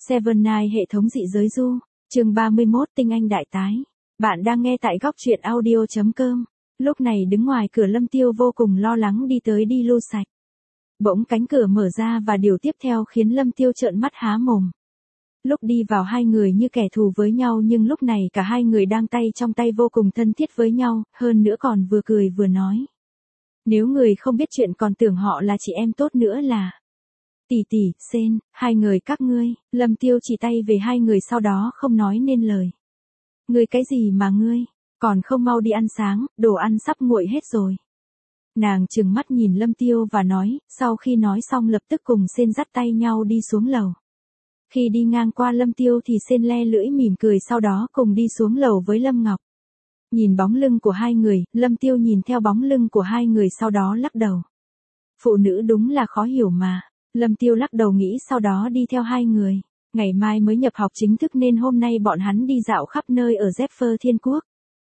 Seven Night hệ thống dị giới du, chương 31 tinh anh đại tái. Bạn đang nghe tại góc truyện audio.com. Lúc này đứng ngoài cửa Lâm Tiêu vô cùng lo lắng đi tới đi lui sạch. Bỗng cánh cửa mở ra và điều tiếp theo khiến Lâm Tiêu trợn mắt há mồm. Lúc đi vào hai người như kẻ thù với nhau nhưng lúc này cả hai người đang tay trong tay vô cùng thân thiết với nhau, hơn nữa còn vừa cười vừa nói. Nếu người không biết chuyện còn tưởng họ là chị em tốt nữa là... Tỷ tỷ, Sen, hai người các ngươi, Lâm Tiêu chỉ tay về hai người sau đó không nói nên lời. Ngươi cái gì mà ngươi, còn không mau đi ăn sáng, đồ ăn sắp nguội hết rồi. Nàng trừng mắt nhìn Lâm Tiêu và nói, sau khi nói xong lập tức cùng Sen dắt tay nhau đi xuống lầu. Khi đi ngang qua Lâm Tiêu thì Sen le lưỡi mỉm cười sau đó cùng đi xuống lầu với Lâm Ngọc. Nhìn bóng lưng của hai người, Lâm Tiêu nhìn theo bóng lưng của hai người sau đó lắc đầu. Phụ nữ đúng là khó hiểu mà. Lâm Tiêu lắc đầu nghĩ sau đó đi theo hai người. Ngày mai mới nhập học chính thức nên hôm nay bọn hắn đi dạo khắp nơi ở Zephyr Thiên Quốc.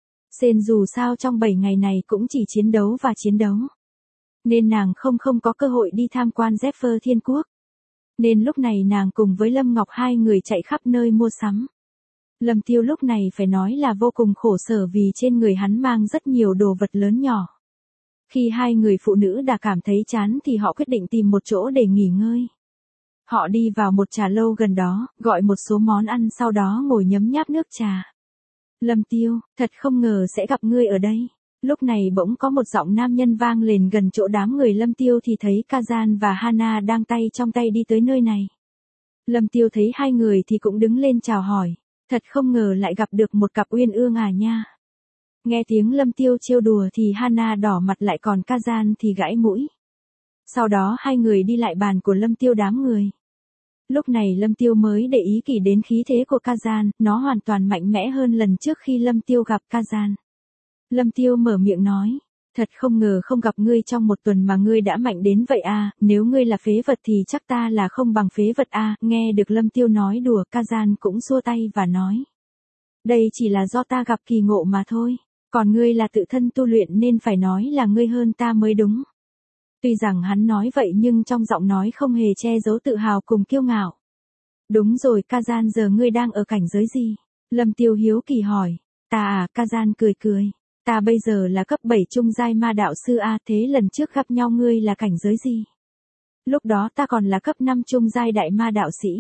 Sen dù sao trong 7 ngày này cũng chỉ chiến đấu và chiến đấu. Nên nàng không có cơ hội đi tham quan Zephyr Thiên Quốc. Nên lúc này nàng cùng với Lâm Ngọc hai người chạy khắp nơi mua sắm. Lâm Tiêu lúc này phải nói là vô cùng khổ sở vì trên người hắn mang rất nhiều đồ vật lớn nhỏ. Khi hai người phụ nữ đã cảm thấy chán thì họ quyết định tìm một chỗ để nghỉ ngơi. Họ đi vào một trà lâu gần đó, gọi một số món ăn sau đó ngồi nhấm nháp nước trà. Lâm Tiêu, thật không ngờ sẽ gặp ngươi ở đây. Lúc này bỗng có một giọng nam nhân vang lên gần chỗ đám người Lâm Tiêu thì thấy Kazan và Hana đang tay trong tay đi tới nơi này. Lâm Tiêu thấy hai người thì cũng đứng lên chào hỏi. Thật không ngờ lại gặp được một cặp uyên ương à nha. Nghe tiếng Lâm Tiêu trêu đùa thì Hana đỏ mặt lại còn Kazan thì gãi mũi. Sau đó hai người đi lại bàn của Lâm Tiêu đám người. Lúc này Lâm Tiêu mới để ý kỹ đến khí thế của Kazan, nó hoàn toàn mạnh mẽ hơn lần trước khi Lâm Tiêu gặp Kazan. Lâm Tiêu mở miệng nói, thật không ngờ không gặp ngươi trong một tuần mà ngươi đã mạnh đến vậy à, nếu ngươi là phế vật thì chắc ta là không bằng phế vật à, nghe được Lâm Tiêu nói đùa Kazan cũng xua tay và nói. Đây chỉ là do ta gặp kỳ ngộ mà thôi, còn ngươi là tự thân tu luyện nên phải nói là ngươi hơn ta mới đúng. Tuy rằng hắn nói vậy nhưng trong giọng nói không hề che giấu tự hào cùng kiêu ngạo. Đúng rồi Kazan giờ ngươi đang ở cảnh giới gì? Lâm Tiêu hiếu kỳ hỏi. Ta à, Kazan cười cười. Ta bây giờ là cấp 7 trung giai ma đạo sư A, thế lần trước gặp nhau ngươi là cảnh giới gì? Lúc đó ta còn là cấp 5 trung giai đại ma đạo sĩ.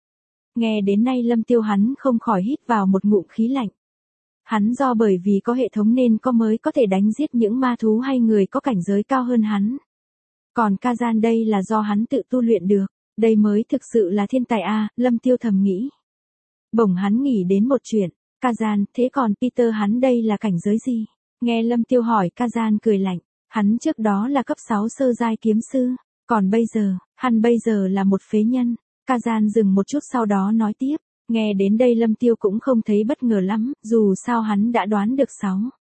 Nghe đến nay Lâm Tiêu hắn không khỏi hít vào một ngụm khí lạnh. Hắn do bởi vì có hệ thống nên mới có thể đánh giết những ma thú hay người có cảnh giới cao hơn hắn. Còn Kazan đây là do hắn tự tu luyện được, đây mới thực sự là thiên tài a, Lâm Tiêu thầm nghĩ. Bỗng hắn nghĩ đến một chuyện, Kazan, thế còn Peter hắn đây là cảnh giới gì? Nghe Lâm Tiêu hỏi Kazan cười lạnh, hắn trước đó là cấp 6 sơ giai kiếm sư, còn hắn bây giờ là một phế nhân. Kazan dừng một chút sau đó nói tiếp, nghe đến đây Lâm Tiêu cũng không thấy bất ngờ lắm, dù sao hắn đã đoán được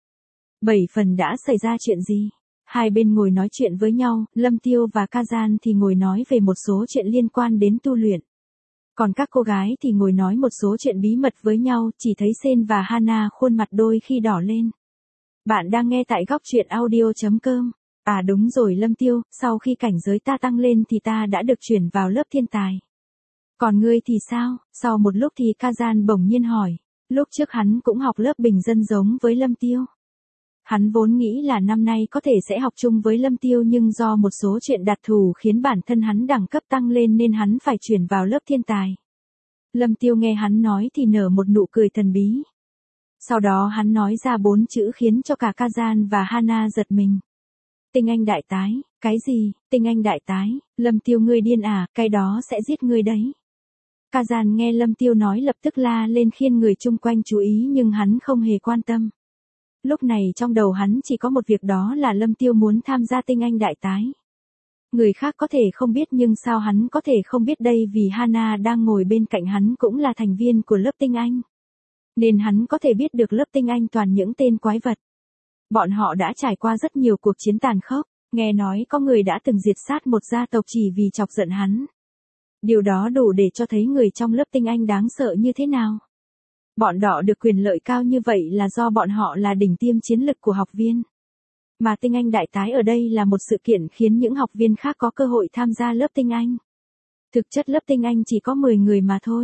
7 phần đã xảy ra chuyện gì. Hai bên ngồi nói chuyện với nhau, Lâm Tiêu và Kazan thì ngồi nói về một số chuyện liên quan đến tu luyện. Còn các cô gái thì ngồi nói một số chuyện bí mật với nhau, chỉ thấy Sen và Hana khuôn mặt đôi khi đỏ lên. Bạn đang nghe tại góc truyện audio.com. À đúng rồi Lâm Tiêu, sau khi cảnh giới ta tăng lên thì ta đã được chuyển vào lớp thiên tài. Còn ngươi thì sao? Sau một lúc thì Kazan bỗng nhiên hỏi. Lúc trước hắn cũng học lớp bình dân giống với Lâm Tiêu. Hắn vốn nghĩ là năm nay có thể sẽ học chung với Lâm Tiêu nhưng do một số chuyện đặc thù khiến bản thân hắn đẳng cấp tăng lên nên hắn phải chuyển vào lớp thiên tài. Lâm Tiêu nghe hắn nói thì nở một nụ cười thần bí. Sau đó hắn nói ra 4 chữ khiến cho cả Kazan và Hana giật mình. Tinh anh đại tái, cái gì? Tinh anh đại tái, Lâm Tiêu ngươi điên à, cái đó sẽ giết ngươi đấy. Kazan nghe Lâm Tiêu nói lập tức la lên khiến người chung quanh chú ý nhưng hắn không hề quan tâm. Lúc này trong đầu hắn chỉ có một việc đó là Lâm Tiêu muốn tham gia tinh anh đại tái. Người khác có thể không biết nhưng sao hắn có thể không biết đây vì Hana đang ngồi bên cạnh hắn cũng là thành viên của lớp tinh anh. Nên hắn có thể biết được lớp tinh anh toàn những tên quái vật. Bọn họ đã trải qua rất nhiều cuộc chiến tàn khốc, nghe nói có người đã từng diệt sát một gia tộc chỉ vì chọc giận hắn. Điều đó đủ để cho thấy người trong lớp tinh anh đáng sợ như thế nào. Bọn đỏ được quyền lợi cao như vậy là do bọn họ là đỉnh tiêm chiến lực của học viên. Mà tinh anh đại tái ở đây là một sự kiện khiến những học viên khác có cơ hội tham gia lớp tinh anh. Thực chất lớp tinh anh chỉ có 10 người mà thôi.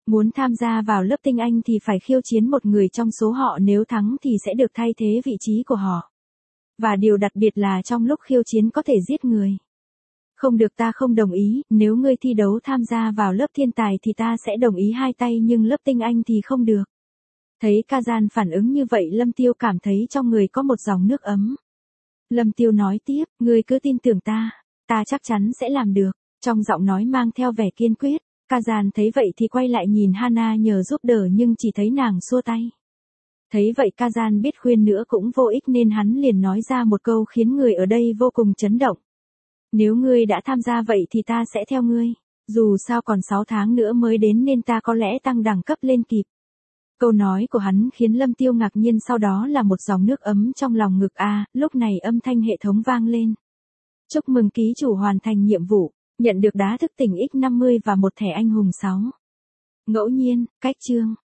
Muốn tham gia vào lớp tinh anh thì phải khiêu chiến một người trong số họ, nếu thắng thì sẽ được thay thế vị trí của họ. Và điều đặc biệt là trong lúc khiêu chiến có thể giết người. Không được, ta không đồng ý, nếu ngươi thi đấu tham gia vào lớp thiên tài thì ta sẽ đồng ý hai tay, nhưng lớp tinh anh thì không được. Thấy Kazan phản ứng như vậy, Lâm Tiêu cảm thấy trong người có một dòng nước ấm. Lâm Tiêu nói tiếp, ngươi cứ tin tưởng ta chắc chắn sẽ làm được, trong giọng nói mang theo vẻ kiên quyết. Kazan thấy vậy thì quay lại nhìn Hana nhờ giúp đỡ nhưng chỉ thấy nàng xua tay. Thấy vậy Kazan biết khuyên nữa cũng vô ích nên hắn liền nói ra một câu khiến người ở đây vô cùng chấn động. Nếu ngươi đã tham gia vậy thì ta sẽ theo ngươi. Dù sao còn 6 tháng nữa mới đến nên ta có lẽ tăng đẳng cấp lên kịp. Câu nói của hắn khiến Lâm Tiêu ngạc nhiên, sau đó là một dòng nước ấm trong lòng ngực. Lúc này âm thanh hệ thống vang lên. Chúc mừng ký chủ hoàn thành nhiệm vụ, nhận được đá thức tỉnh X50 và một thẻ anh hùng 6. Ngẫu nhiên, cách chương.